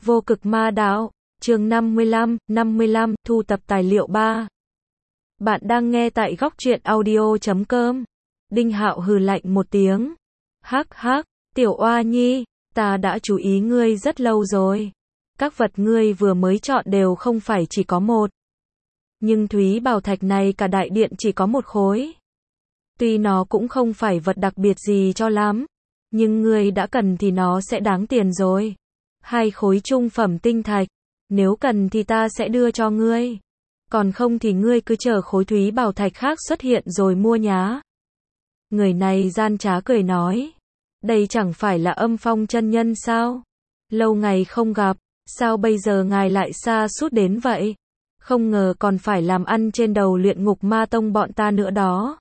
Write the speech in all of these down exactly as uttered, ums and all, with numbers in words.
Vô cực ma đạo, chương năm mươi lăm, năm mươi lăm, thu tập tài liệu ba. Bạn đang nghe tại góc truyện audio chấm com. Đinh Hạo hừ lạnh một tiếng. Hắc hắc, tiểu oa nhi, ta đã chú ý ngươi rất lâu rồi. Các vật ngươi vừa mới chọn đều không phải chỉ có một. Nhưng thúy bảo thạch này cả đại điện chỉ có một khối. Tuy nó cũng không phải vật đặc biệt gì cho lắm, nhưng ngươi đã cần thì nó sẽ đáng tiền rồi. Hai khối trung phẩm tinh thạch, nếu cần thì ta sẽ đưa cho ngươi. Còn không thì ngươi cứ chờ khối thúy bảo thạch khác xuất hiện rồi mua nhá. Người này gian trá cười nói. Đây chẳng phải là Âm Phong chân nhân sao? Lâu ngày không gặp, sao bây giờ ngài lại xa sút đến vậy? Không ngờ còn phải làm ăn trên đầu Luyện Ngục Ma Tông bọn ta nữa đó.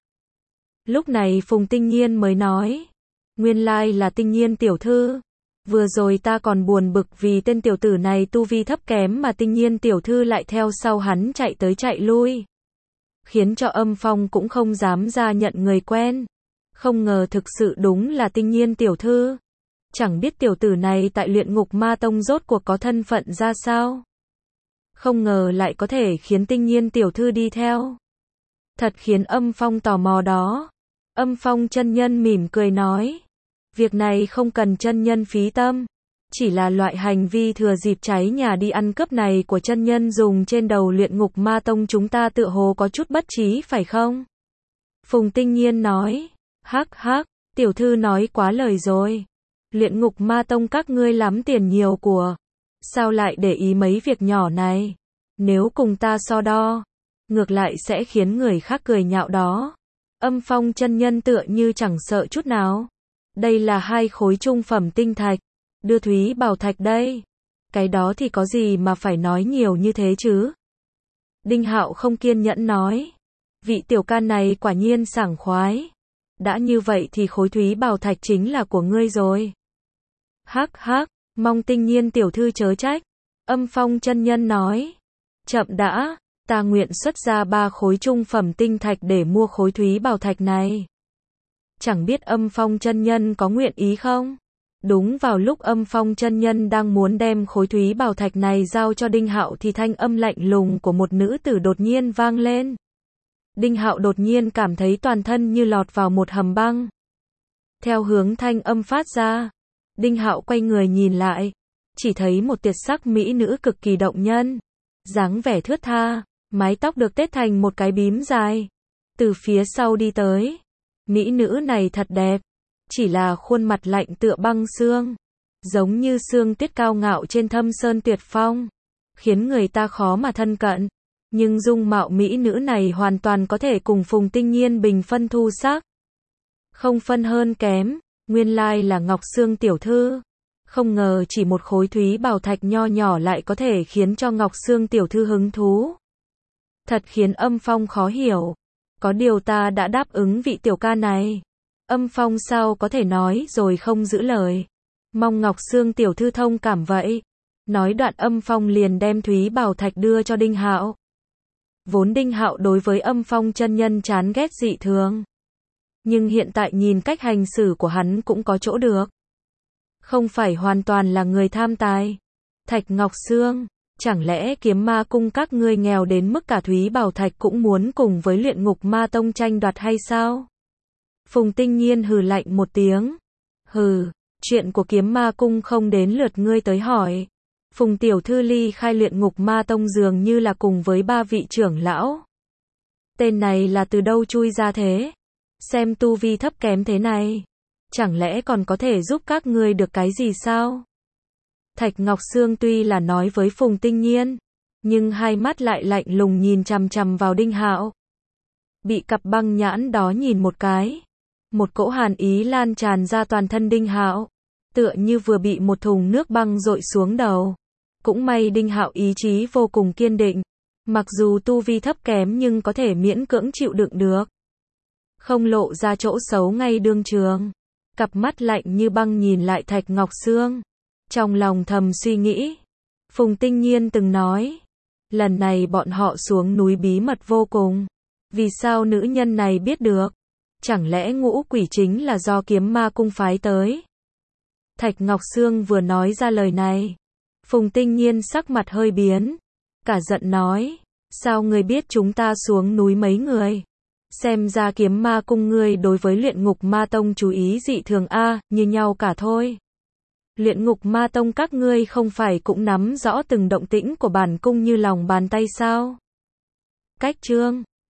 Lúc này Phùng Tinh Nhiên mới nói. Nguyên lai là Tinh Nhiên tiểu thư. Vừa rồi ta còn buồn bực vì tên tiểu tử này tu vi thấp kém mà Tinh Nhiên tiểu thư lại theo sau hắn chạy tới chạy lui. Khiến cho Âm Phong cũng không dám ra nhận người quen. Không ngờ thực sự đúng là Tinh Nhiên tiểu thư. Chẳng biết tiểu tử này tại Luyện Ngục Ma Tông rốt cuộc có thân phận ra sao. Không ngờ lại có thể khiến Tinh Nhiên tiểu thư đi theo. Thật khiến Âm Phong tò mò đó. Âm Phong chân nhân mỉm cười nói. Việc này không cần chân nhân phí tâm. Chỉ là loại hành vi thừa dịp cháy nhà đi ăn cướp này của chân nhân dùng trên đầu Luyện Ngục Ma Tông chúng ta tựa hồ có chút bất trí phải không? Phùng Tinh Nhiên nói. Hắc hắc, tiểu thư nói quá lời rồi. Luyện Ngục Ma Tông các ngươi lắm tiền nhiều của. Sao lại để ý mấy việc nhỏ này? Nếu cùng ta so đo, ngược lại sẽ khiến người khác cười nhạo đó. Âm Phong chân nhân tựa như chẳng sợ chút nào. Đây là hai khối trung phẩm tinh thạch. Đưa thúy bảo thạch đây. Cái đó thì có gì mà phải nói nhiều như thế chứ? Đinh Hạo không kiên nhẫn nói. Vị tiểu ca này quả nhiên sảng khoái. Đã như vậy thì khối thúy bảo thạch chính là của ngươi rồi. Hắc hắc, mong Tinh Nhiên tiểu thư chớ trách. Âm Phong chân nhân nói. Chậm đã, ta nguyện xuất ra ba khối trung phẩm tinh thạch để mua khối thúy bảo thạch này. Chẳng biết Âm Phong chân nhân có nguyện ý không? Đúng vào lúc Âm Phong chân nhân đang muốn đem khối thúy bảo thạch này giao cho Đinh Hạo thì thanh âm lạnh lùng của một nữ tử đột nhiên vang lên. Đinh Hạo đột nhiên cảm thấy toàn thân như lọt vào một hầm băng. Theo hướng thanh âm phát ra, Đinh Hạo quay người nhìn lại, chỉ thấy một tuyệt sắc mỹ nữ cực kỳ động nhân, dáng vẻ thướt tha, mái tóc được tết thành một cái bím dài, từ phía sau đi tới. Mỹ nữ này thật đẹp, chỉ là khuôn mặt lạnh tựa băng xương, giống như sương tuyết cao ngạo trên thâm sơn tuyệt phong, khiến người ta khó mà thân cận. Nhưng dung mạo mỹ nữ này hoàn toàn có thể cùng Phùng Tinh Nhiên bình phân thu sắc. Không phân hơn kém, nguyên lai là Ngọc Sương tiểu thư. Không ngờ chỉ một khối thúy bảo thạch nho nhỏ lại có thể khiến cho Ngọc Sương tiểu thư hứng thú. Thật khiến Âm Phong khó hiểu. Có điều ta đã đáp ứng vị tiểu ca này. Âm Phong sao có thể nói rồi không giữ lời. Mong Ngọc Sương tiểu thư thông cảm vậy. Nói đoạn Âm Phong liền đem thúy bảo thạch đưa cho Đinh Hạo. Vốn Đinh Hạo đối với Âm Phong chân nhân chán ghét dị thường. Nhưng hiện tại nhìn cách hành xử của hắn cũng có chỗ được. Không phải hoàn toàn là người tham tài. Thạch Ngọc Sương, chẳng lẽ Kiếm Ma cung các ngươi nghèo đến mức cả thúy bảo thạch cũng muốn cùng với Luyện Ngục Ma Tông tranh đoạt hay sao? Phùng Tinh Nhiên hừ lạnh một tiếng. Hừ, chuyện của Kiếm Ma cung không đến lượt ngươi tới hỏi. Phùng tiểu thư ly khai Luyện Ngục Ma Tông dường như là cùng với ba vị trưởng lão. Tên này là từ đâu chui ra thế? Xem tu vi thấp kém thế này, chẳng lẽ còn có thể giúp các ngươi được cái gì sao? Thạch Ngọc Sương tuy là nói với Phùng Tinh Nhiên, nhưng hai mắt lại lạnh lùng nhìn chằm chằm vào Đinh Hạo. Bị cặp băng nhãn đó nhìn một cái, một cỗ hàn ý lan tràn ra toàn thân Đinh Hạo, tựa như vừa bị một thùng nước băng dội xuống đầu. Cũng may Đinh Hạo ý chí vô cùng kiên định, mặc dù tu vi thấp kém nhưng có thể miễn cưỡng chịu đựng được. Không lộ ra chỗ xấu ngay đương trường. Cặp mắt lạnh như băng nhìn lại Thạch Ngọc Sương. Trong lòng thầm suy nghĩ. Phùng Tinh Nhiên từng nói. Lần này bọn họ xuống núi bí mật vô cùng. Vì sao nữ nhân này biết được? Chẳng lẽ ngũ quỷ chính là do Kiếm Ma cung phái tới? Thạch Ngọc Sương vừa nói ra lời này. Phùng Tinh Nhiên sắc mặt hơi biến, cả giận nói, sao ngươi biết chúng ta xuống núi mấy người? Xem ra Kiếm Ma cung ngươi đối với Luyện Ngục Ma tông chú ý dị thường a, như nhau cả thôi. Luyện Ngục Ma tông các ngươi không phải cũng nắm rõ từng động tĩnh của bản cung như lòng bàn tay sao? Cách chương